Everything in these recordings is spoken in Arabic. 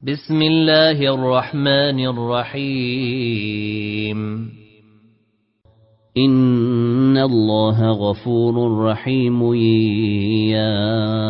بسم الله الرحمن الرحيم إن الله غفور رحيم يا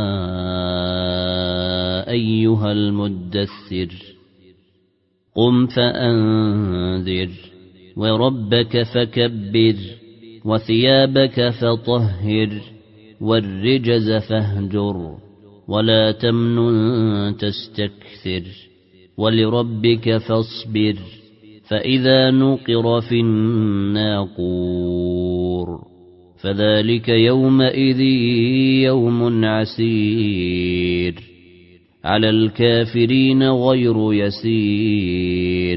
أيها المدثر قم فأنذر وربك فكبر وثيابك فطهر والرجز فاهجر ولا تمنن تستكثر ولربك فاصبر فإذا نقر في الناقور فذلك يومئذ يوم عسير على الكافرين غير يسير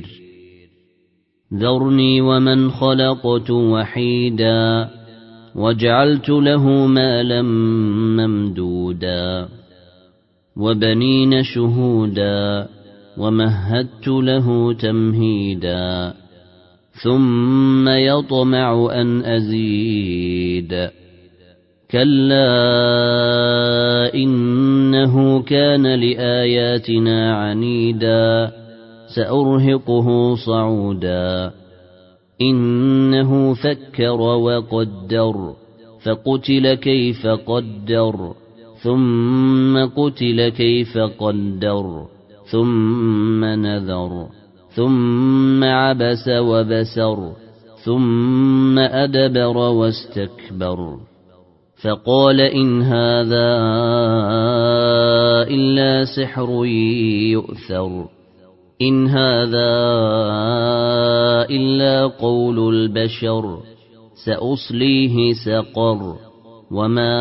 ذرني ومن خلقت وحيدا وجعلت له مالا ممدودا وبنين شهودا ومهدت له تمهيدا ثم يطمع أن أزيد كلا إنه كان لآياتنا عنيدا سأرهقه صعودا إنه فكر وقدر فقتل كيف قدر ثم قتل كيف قدر ثم نذر ثم عبس وبسر ثم أدبر واستكبر فقال إن هذا إلا سحر يؤثر إن هذا إلا قول البشر سأصليه سقر وما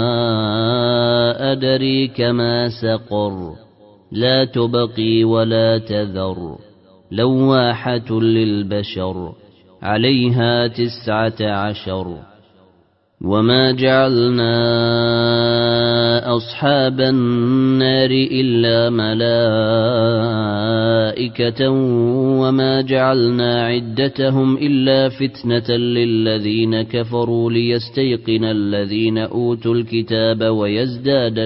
أدريك ما سقر لا تبقي ولا تذر لواحة للبشر عليها 19 وما جعلنا أصحاب النار إلا ملائكة وما جعلنا عدتهم إلا فتنة للذين كفروا ليستيقن الذين أوتوا الكتاب ويزداد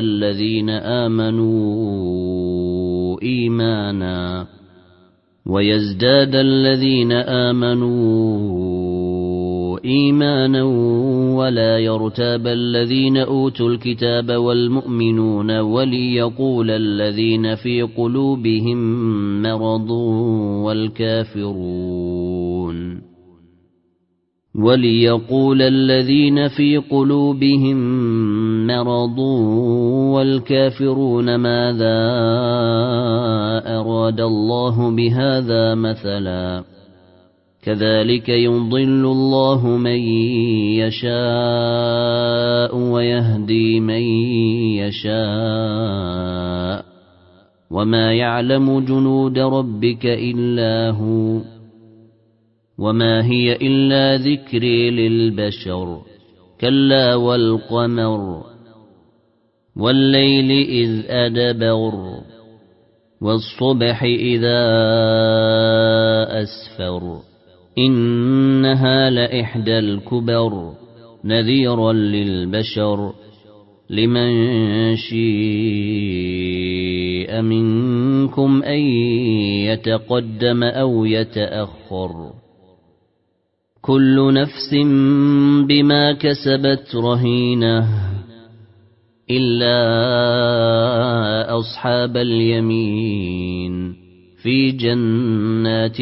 الذين آمنوا إيمانا ولا يرتاب الذين أوتوا الكتاب والمؤمنون وليقول الذين في قلوبهم مرض والكافرون ماذا أراد الله بهذا مثلا كذلك يضل الله من يشاء ويهدي من يشاء وما يعلم جنود ربك إلا هو وما هي إلا ذكر للبشر كلا والقمر والليل إذ أدبر والصبح إذا أسفر إنها لإحدى الكبر نذيرا للبشر لمن شاء منكم أن يتقدم أو يتأخر كل نفس بما كسبت رهينة إلا أصحاب اليمين في جنات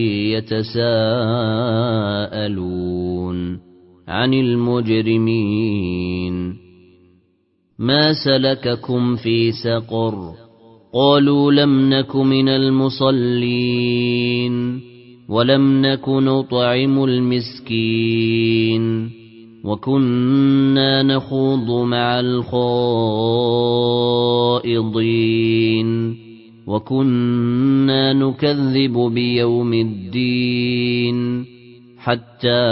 يتساءلون عن المجرمين ما سلككم في سقر قالوا لم نك من المصلين ولم نك نطعم المسكين وكنا نخوض مع الخائضين وكنا نكذب بيوم الدين حتى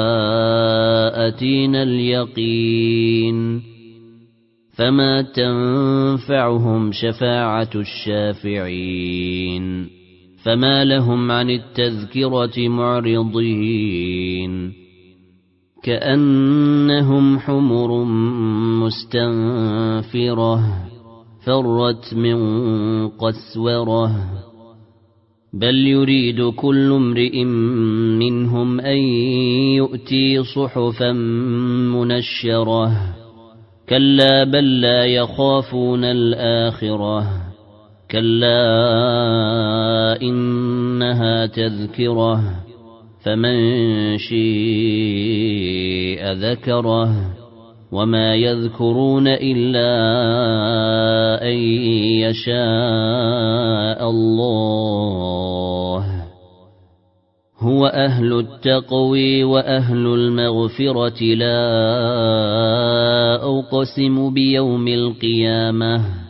أتينا اليقين فما تنفعهم شفاعة الشافعين فما لهم عن التذكرة معرضين كأنهم حمر مستنفرة فرت من قسورة بل يريد كل امرئ منهم أن يؤتي صحفا منشرة كلا بل لا يخافون الآخرة كلا إنها تذكرة فمن شيء ذكره وما يذكرون إلا أن يشاء الله هو أهل التقوى وأهل المغفرة لا أقسم بيوم القيامة